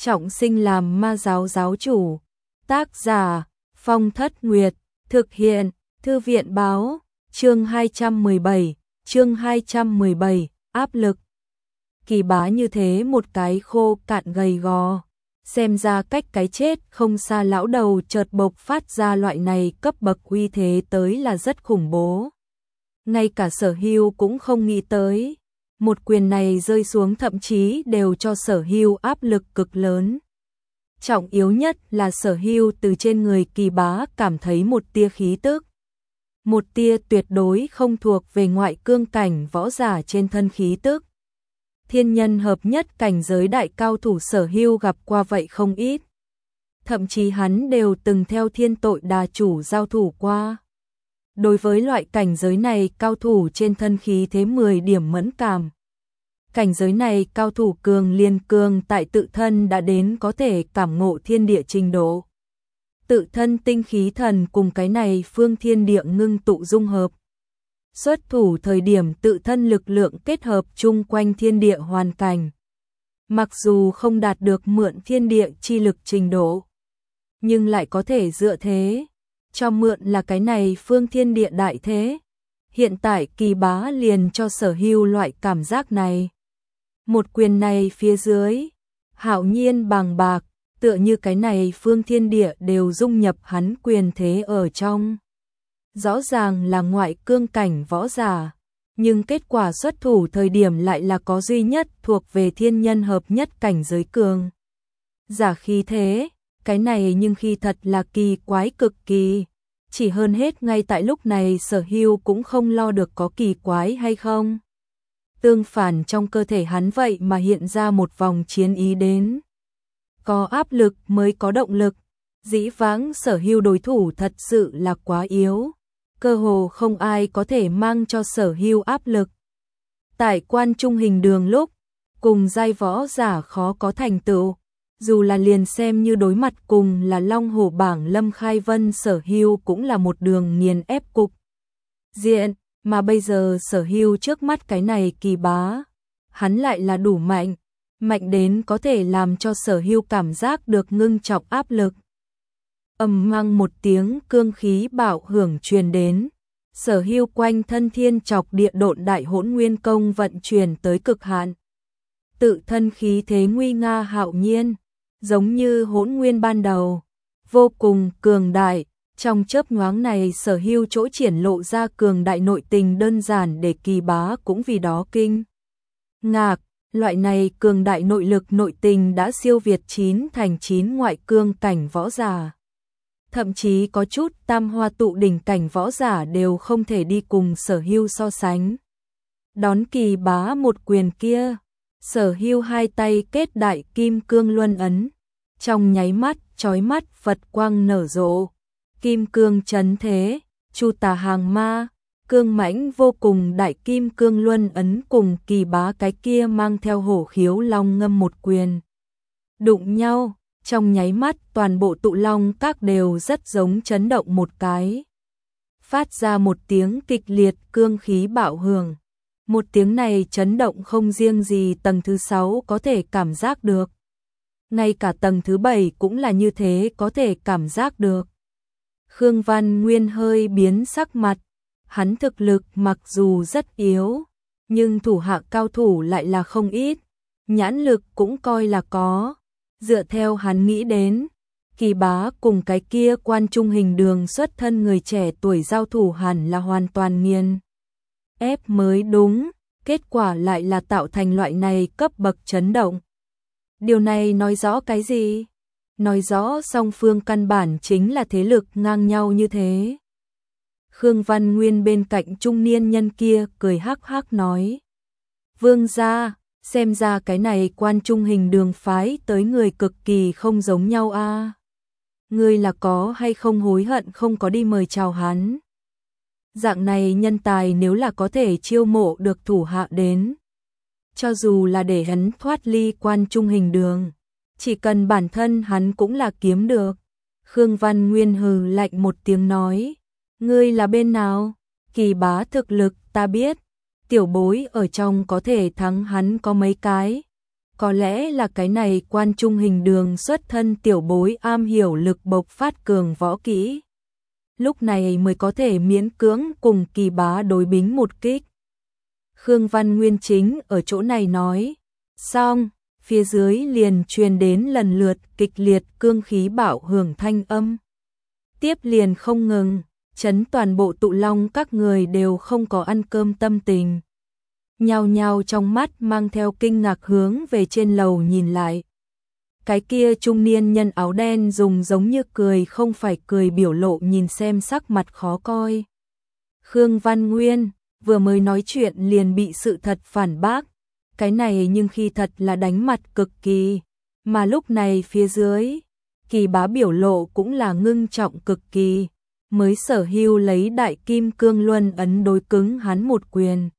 trọng sinh làm ma giáo giáo chủ. Tác giả Phong Thất Nguyệt, thực hiện Thư viện báo, chương 217, áp lực. Kỳ Bá như thế một cái khô cạn gầy gò, xem ra cách cái chết không xa, lão đầu chợt bộc phát ra loại này cấp bậc uy thế tới là rất khủng bố. Ngay cả Sở Hưu cũng không nghĩ tới, một quyền này rơi xuống thậm chí đều cho Sở Hưu áp lực cực lớn. Trọng yếu nhất là Sở Hưu từ trên người Kỳ Bá cảm thấy một tia khí tức. Một tia tuyệt đối không thuộc về ngoại cương cảnh võ giả trên thân khí tức. Thiên nhân hợp nhất cảnh giới đại cao thủ Sở Hưu gặp qua vậy không ít. Thậm chí hắn đều từng theo Thiên Tội Đà chủ giao thủ qua. Đối với loại cảnh giới này cao thủ trên thân khí thế 10 điểm mẫn cảm. Cảnh giới này cao thủ cường liên cường tại tự thân đã đến có thể cảm ngộ thiên địa trình độ. Tự thân tinh khí thần cùng cái này phương thiên địa ngưng tụ dung hợp. Xuất thủ thời điểm tự thân lực lượng kết hợp chung quanh thiên địa hoàn cảnh. Mặc dù không đạt được mượn thiên địa chi lực trình độ, nhưng lại có thể dựa thế, cho mượn là cái này phương thiên địa đại thế. Hiện tại Kỳ Bá liền cho Sở Hưu loại cảm giác này. Một quyền này phía dưới, hạo nhiên bàng bạc, tựa như cái này phương thiên địa đều dung nhập hắn quyền thế ở trong. Rõ ràng là ngoại cương cảnh võ giả, nhưng kết quả xuất thủ thời điểm lại là có duy nhất thuộc về thiên nhân hợp nhất cảnh giới cường. Giả khí thế, cái này nhưng khi thật là kỳ quái cực kỳ. Chỉ hơn hết ngay tại lúc này Sở Hưu cũng không lo được có kỳ quái hay không. Tương phản trong cơ thể hắn vậy mà hiện ra một vòng chiến ý đến. Có áp lực mới có động lực. Dĩ vãng Sở Hưu đối thủ thật sự là quá yếu. Cơ hồ không ai có thể mang cho Sở Hưu áp lực. Tại Quan Trung Hình Đường lúc, cùng giai võ giả khó có thành tựu. Dù là liền xem như đối mặt cùng là Long Hổ bảng Lâm Khai Vân, Sở Hưu cũng là một đường nghiền ép cục diện. Mà bây giờ Sở Hưu trước mắt cái này Kỳ Bá, hắn lại là đủ mạnh, mạnh đến có thể làm cho Sở Hưu cảm giác được ngưng trọng áp lực. Ầm vang một tiếng cương khí bạo hưởng truyền đến, Sở Hưu quanh thân thiên chọc địa độn đại hỗn nguyên công vận chuyển tới cực hạn. Tự thân khí thế nguy nga hạo nhiên, giống như hỗn nguyên ban đầu, vô cùng cường đại. Trong chớp nhoáng này Sở Hưu chỗ triển lộ ra cường đại nội tình đơn giản để Kỳ Bá cũng vì đó kinh ngạc. Loại này cường đại nội lực nội tình đã siêu việt 9 thành 9 ngoại cương cảnh võ giả. Thậm chí có chút tam hoa tụ đỉnh cảnh võ giả đều không thể đi cùng Sở Hưu so sánh. Đón Kỳ Bá một quyền kia, Sở Hưu hai tay kết đại kim cương luân ấn, trong nháy mắt chói mắt Phật quang nở rộ. Kim cương chấn thế, chu tà hàng ma, cương mãnh vô cùng đại kim cương luân ấn cùng Kỳ Bá cái kia mang theo hổ khiếu long ngâm một quyền. Đụng nhau, trong nháy mắt toàn bộ tụ long các đều rất giống chấn động một cái. Phát ra một tiếng kịch liệt cương khí bạo hưởng. Một tiếng này chấn động không riêng gì tầng thứ 6 có thể cảm giác được. Ngay cả tầng thứ 7 cũng là như thế có thể cảm giác được. Khương Văn Nguyên hơi biến sắc mặt, hắn thực lực mặc dù rất yếu, nhưng thủ hạ cao thủ lại là không ít, nhãn lực cũng coi là có. Dựa theo hắn nghĩ đến, Kỳ Bá cùng cái kia Quan Trung Hình Đường xuất thân người trẻ tuổi giao thủ hẳn là hoàn toàn nghiền ép mới đúng, kết quả lại là tạo thành loại này cấp bậc chấn động. Điều này nói rõ cái gì? Nói rõ song phương căn bản chính là thế lực ngang nhau như thế. Khương Văn Nguyên bên cạnh trung niên nhân kia cười hắc hắc nói. Vương gia, xem ra cái này Quan Trung Hình Đường phái tới người cực kỳ không giống nhau a. Ngươi là có hay không hối hận không có đi mời chào hắn? Dạng này nhân tài nếu là có thể chiêu mộ được thủ hạ đến, cho dù là để hắn thoát ly Quan Trung Hình Đường, chỉ cần bản thân hắn cũng là kiếm được. Khương Văn Nguyên hừ lạnh một tiếng nói, ngươi là bên nào? Kỳ Bá thực lực ta biết, tiểu bối ở trong có thể thắng hắn có mấy cái. Có lẽ là cái này Quan Trung Hình Đường xuất thân tiểu bối am hiểu lực bộc phát cường võ kỹ. Lúc này mới có thể miễn cưỡng cùng Kỳ Bá đối bính một kích. Khương Văn Nguyên chính ở chỗ này nói, xong, phía dưới liền truyền đến lần lượt kịch liệt cương khí bạo hưởng thanh âm. Tiếp liền không ngừng, chấn toàn bộ Tụ Long các người đều không có ăn cơm tâm tình. Nhao nhao trong mắt mang theo kinh ngạc hướng về trên lầu nhìn lại. Cái kia trung niên nhân áo đen dùng giống như cười không phải cười biểu lộ nhìn xem sắc mặt khó coi. Khương Văn Nguyên vừa mới nói chuyện liền bị sự thật phản bác. Cái này nhưng khi thật là đánh mặt cực kỳ. Mà lúc này phía dưới, Kỳ Bá biểu lộ cũng là ngưng trọng cực kỳ. Mới Sở Hưu lấy đại kim cương luân ấn đối cứng hắn một quyền.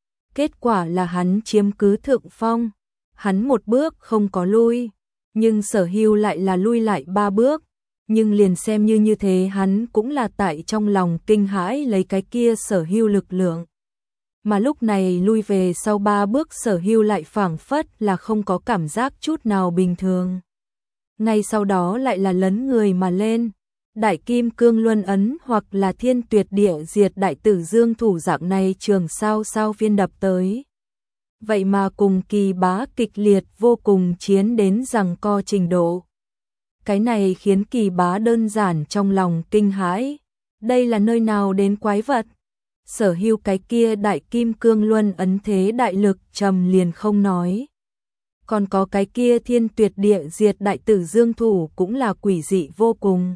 Kết quả là hắn chiếm cứ thượng phong. Hắn một bước không có lui. Nhưng Sở Hưu lại là lui lại 3 bước. Nhưng liền xem như thế hắn cũng là tại trong lòng kinh hãi lấy cái kia Sở Hưu lực lượng. Mà lúc này lui về sau 3 bước Sở Hưu lại phảng phất là không có cảm giác chút nào bình thường. Ngay sau đó lại là lấn người mà lên. Đại kim cương luân ấn hoặc là thiên tuyệt địa diệt đại tử dương thủ dạng này trường sao phiên đập tới. Vậy mà cùng Kỳ Bá kịch liệt vô cùng chiến đến giằng co trình độ. Cái này khiến Kỳ Bá đơn giản trong lòng kinh hãi. Đây là nơi nào đến quái vật? Sở Hưu cái kia đại kim cương luân ấn thế đại lực trầm liền không nói. Còn có cái kia thiên tuyệt địa diệt đại tử dương thủ cũng là quỷ dị vô cùng.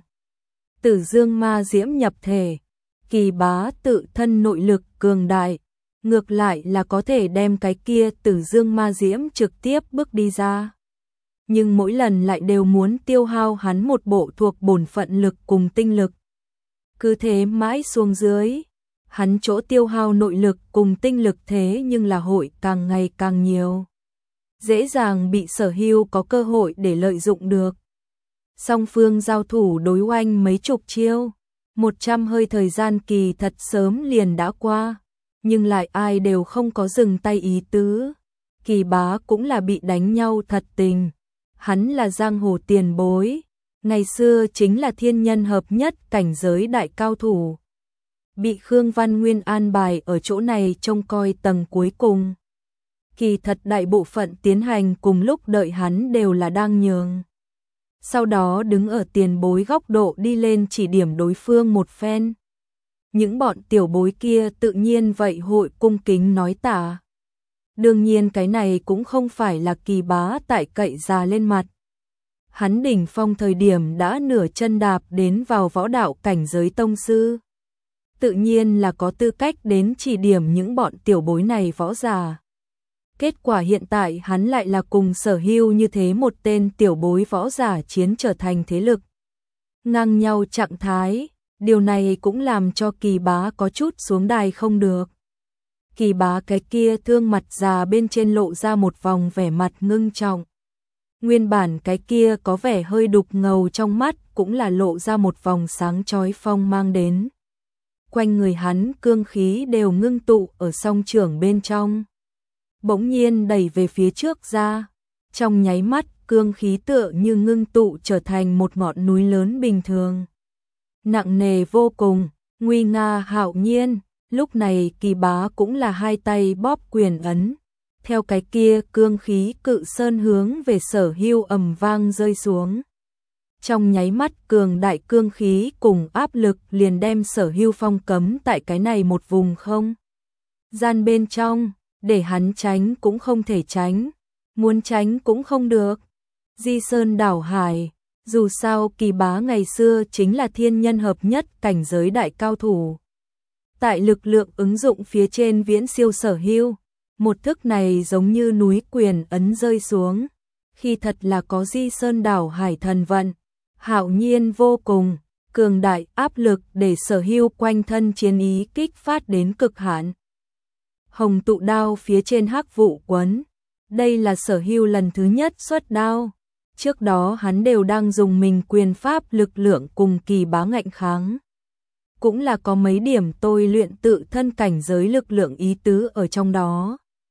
Tử dương ma diễm nhập thể, Kỳ Bá tự thân nội lực cường đại, ngược lại là có thể đem cái kia tử dương ma diễm trực tiếp bước đi ra. Nhưng mỗi lần lại đều muốn tiêu hao hắn một bộ thuộc bổn phận lực cùng tinh lực. Cứ thế mãi xuống dưới, hắn chỗ tiêu hao nội lực cùng tinh lực thế nhưng là hội càng ngày càng nhiều. Dễ dàng bị Sở Hưu có cơ hội để lợi dụng được. Song phương giao thủ đối oanh mấy chục chiêu, 100 hơi thời gian kỳ thật sớm liền đã qua, nhưng lại ai đều không có dừng tay ý tứ. Kỳ Bá cũng là bị đánh nhau thật tình, hắn là giang hồ tiền bối, ngày xưa chính là thiên nhân hợp nhất cảnh giới đại cao thủ. Bị Khương Văn Nguyên an bài ở chỗ này trông coi tầng cuối cùng. Kỳ thật đại bộ phận tiến hành cùng lúc đợi hắn đều là đang nhường. Sau đó đứng ở tiền bối góc độ đi lên chỉ điểm đối phương một phen. Những bọn tiểu bối kia tự nhiên vậy hội cung kính nói tả. Đương nhiên cái này cũng không phải là Kỳ Bá tại cậy già lên mặt. Hắn đỉnh phong thời điểm đã nửa chân đạp đến vào võ đạo cảnh giới tông sư. Tự nhiên là có tư cách đến chỉ điểm những bọn tiểu bối này võ giả. Kết quả hiện tại hắn lại là cùng Sở Hưu như thế một tên tiểu bối võ giả chiến trở thành thế lực. Ngang nhau trạng thái, điều này cũng làm cho Kỳ Bá có chút xuống đài không được. Kỳ Bá cái kia thương mặt già bên trên lộ ra một vòng vẻ mặt ngưng trọng. Nguyên bản cái kia có vẻ hơi đục ngầu trong mắt cũng là lộ ra một vòng sáng chói phong mang đến. Quanh người hắn cương khí đều ngưng tụ ở song trưởng bên trong. Bỗng nhiên đẩy về phía trước ra, trong nháy mắt cương khí tựa như ngưng tụ trở thành một ngọn núi lớn bình thường. Nặng nề vô cùng, nguy nga hạo nhiên, lúc này Kỳ Bá cũng là hai tay bóp quyền ấn, theo cái kia cương khí cự sơn hướng về Sở Hưu ầm vang rơi xuống. Trong nháy mắt cường đại cương khí cùng áp lực liền đem Sở Hưu phong cấm tại cái này một vùng không gian bên trong. Để hắn tránh cũng không thể tránh, muốn tránh cũng không được. Di Sơn đảo hải, dù sao Kỳ Bá ngày xưa chính là thiên nhân hợp nhất cảnh giới đại cao thủ. Tại lực lượng ứng dụng phía trên viễn siêu Sở Hưu, một thức này giống như núi quyền ấn rơi xuống. Khi thật là có Di Sơn đảo hải thần vận, hạo nhiên vô cùng, cường đại áp lực để Sở Hưu quanh thân chiến ý kích phát đến cực hạn. Hồng tụ đao phía trên hắc vụ quấn. Đây là Sở Hưu lần thứ nhất xuất đao. Trước đó hắn đều đang dùng mình quyền pháp lực lượng cùng Kỳ Bá ngạnh kháng. Cũng là có mấy điểm tôi luyện tự thân cảnh giới lực lượng ý tứ ở trong đó.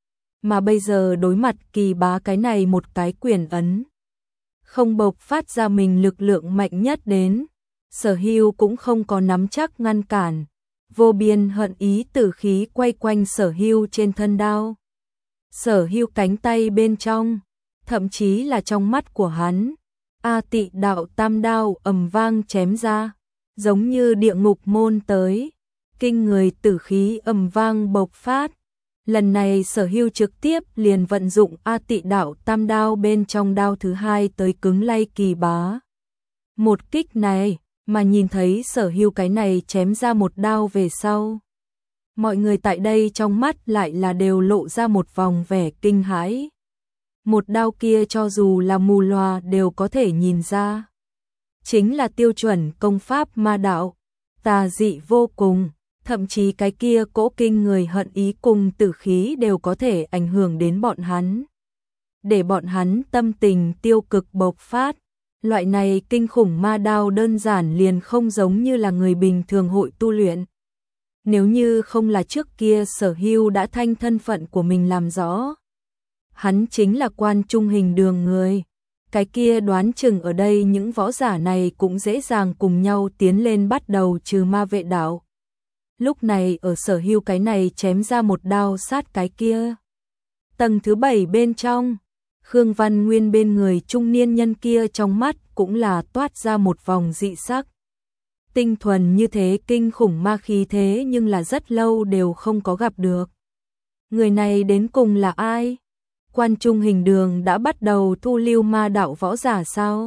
mà bây giờ đối mặt Kỳ Bá cái này một cái quyền ấn, không bộc phát ra mình lực lượng mạnh nhất đến, Sở Hưu cũng không có nắm chắc ngăn cản, vô biên hận ý tử khí quay quanh Sở Hưu trên thân đao. Sở Hưu cánh tay bên trong, thậm chí là trong mắt của hắn, A Tị Đạo Tam đao ầm vang chém ra, giống như địa ngục môn tới, kinh người tử khí ầm vang bộc phát. Lần này Sở Hưu trực tiếp liền vận dụng A Tị Đạo Tam đao bên trong đao thứ hai tới cứng lay Kỳ Bá. Một kích này, mà nhìn thấy Sở Hưu cái này chém ra một đao về sau, mọi người tại đây trong mắt lại là đều lộ ra một vòng vẻ kinh hãi. Một đao kia cho dù là mù lòa đều có thể nhìn ra, chính là tiêu chuẩn công pháp ma đạo, tà dị vô cùng, thậm chí cái kia cỗ kinh người hận ý cùng tử khí đều có thể ảnh hưởng đến bọn hắn, để bọn hắn tâm tình tiêu cực bộc phát. Loại này kinh khủng ma đao đơn giản liền không giống như là người bình thường hội tu luyện. Nếu như không là trước kia Sở Hưu đã thanh thân phận của mình làm rõ, hắn chính là Quan Trung Hình Đường người, cái kia đoán chừng ở đây những võ giả này cũng dễ dàng cùng nhau tiến lên bắt đầu trừ ma vệ đạo. Lúc này ở Sở Hưu cái này chém ra một đao sát cái kia. Tầng thứ 7 bên trong, Khương Văn Nguyên bên người trung niên nhân kia trong mắt cũng là toát ra một vòng dị sắc. Tinh thuần như thế kinh khủng ma khí thế nhưng là rất lâu đều không có gặp được. Người này đến cùng là ai? Quan Trung Hình Đường đã bắt đầu thu lưu ma đạo võ giả sao?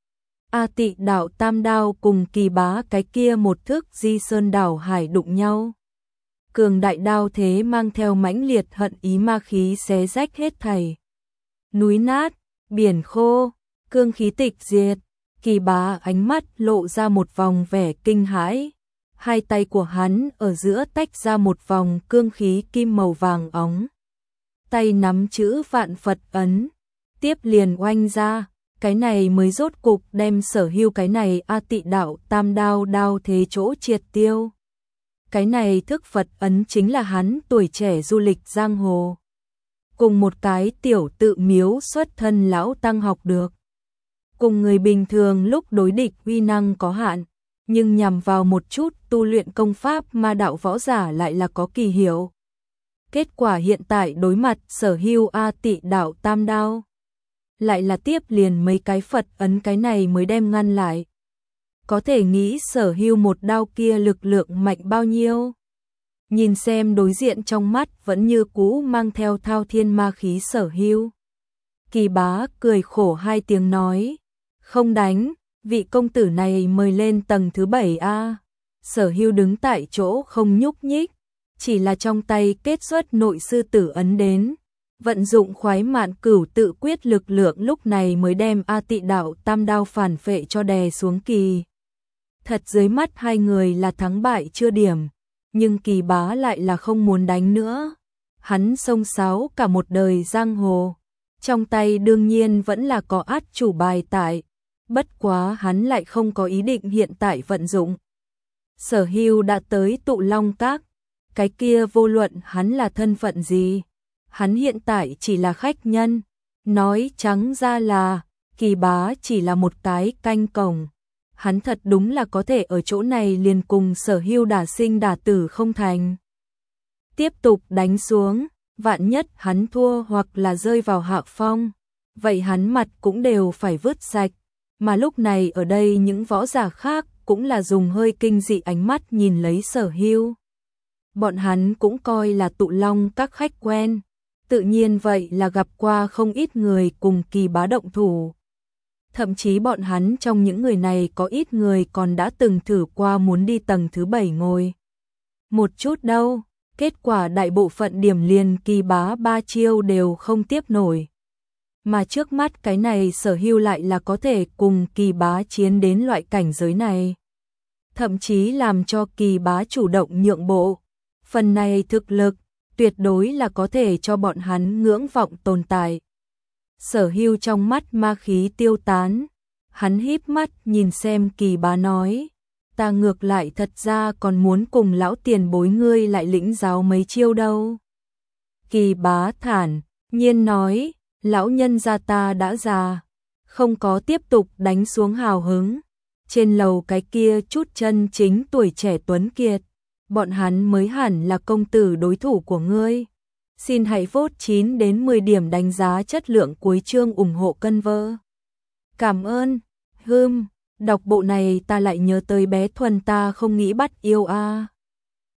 A Tị Đạo Tam đao cùng Kỳ Bá cái kia một thước Di Sơn đảo hải đụng nhau. Cường đại đao thế mang theo mãnh liệt hận ý ma khí xé rách hết thảy. Núi nát, biển khô, cương khí tịch diệt. Kỳ Bá ánh mắt lộ ra một vòng vẻ kinh hãi. Hai tay của hắn ở giữa tách ra một vòng cương khí kim màu vàng óng. Tay nắm chữ Vạn Phật ấn, tiếp liền oanh ra, cái này mới rốt cục đem Sở Hưu cái này A Tị Đạo Tam đao đao thế chỗ triệt tiêu. Cái này thức Phật ấn chính là hắn tuổi trẻ du lịch giang hồ, cùng một cái tiểu tự miếu xuất thân lão tăng học được. Cùng người bình thường lúc đối địch uy năng có hạn, nhưng nhằm vào một chút tu luyện công pháp ma đạo võ giả lại là có kỳ hiệu. Kết quả hiện tại đối mặt Sở Hưu A Tị Đạo Tam đao, lại là tiếp liền mấy cái Phật ấn, cái này mới đem ngăn lại. Có thể nghĩ Sở Hưu một đao kia lực lượng mạnh bao nhiêu. Nhìn xem đối diện trong mắt vẫn như cũ mang theo thao thiên ma khí Sở Hưu, Kỳ Bá cười khổ hai tiếng nói, không đánh, vị công tử này mời lên tầng thứ 7A. Sở Hưu đứng tại chỗ không nhúc nhích, chỉ là trong tay kết xuất nội sư tử ấn đến, vận dụng khoái mạn cửu tự quyết lực lượng lúc này mới đem A Tị Đạo Tam đao phản phệ cho đè xuống Kỳ. Thật dưới mắt hai người là thắng bại chưa điểm, nhưng Kỳ Bá lại là không muốn đánh nữa. Hắn xông xáo cả một đời giang hồ, trong tay đương nhiên vẫn là có át chủ bài tại, bất quá hắn lại không có ý định hiện tại vận dụng. Sở Hưu đã tới Tụ Long Các, cái kia vô luận hắn là thân phận gì, hắn hiện tại chỉ là khách nhân, nói trắng ra là Kỳ Bá chỉ là một cái canh cổng. Hắn thật đúng là có thể ở chỗ này liền cùng Sở Hưu đả sinh đả tử không thành. Tiếp tục đánh xuống, vạn nhất hắn thua hoặc là rơi vào hạ phong, vậy hắn mặt cũng đều phải vứt sạch. Mà lúc này ở đây những võ giả khác cũng là dùng hơi kinh dị ánh mắt nhìn lấy Sở Hưu. Bọn hắn cũng coi là Tụ Long Các khách quen, tự nhiên vậy là gặp qua không ít người cùng Kỳ Bá động thủ. Thậm chí bọn hắn trong những người này có ít người còn đã từng thử qua muốn đi tầng thứ 7 ngồi một chút đâu, kết quả đại bộ phận điểm liền Kỳ Bá 3 chiêu đều không tiếp nổi. Mà trước mắt cái này Sở Hưu lại là có thể cùng Kỳ Bá chiến đến loại cảnh giới này, thậm chí làm cho Kỳ Bá chủ động nhượng bộ. Phần này thực lực tuyệt đối là có thể cho bọn hắn ngưỡng vọng tồn tại. Sở Hưu trong mắt ma khí tiêu tán, hắn híp mắt nhìn xem Kỳ Bá nói, ta ngược lại thật ra còn muốn cùng lão tiền bối ngươi lại lĩnh giáo mấy chiêu đâu. Kỳ Bá thản nhiên nói, lão nhân gia ta đã già, không có tiếp tục đánh xuống hào hứng. Trên lầu cái kia chút chân chính tuổi trẻ tuấn kiệt, bọn hắn mới hẳn là công tử đối thủ của ngươi. Xin hãy vote 9 đến 10 điểm đánh giá chất lượng cuối chương ủng hộ cân vơ. Cảm ơn. Đọc bộ này ta lại nhớ tới bé Thuần ta không nghĩ bắt yêu a.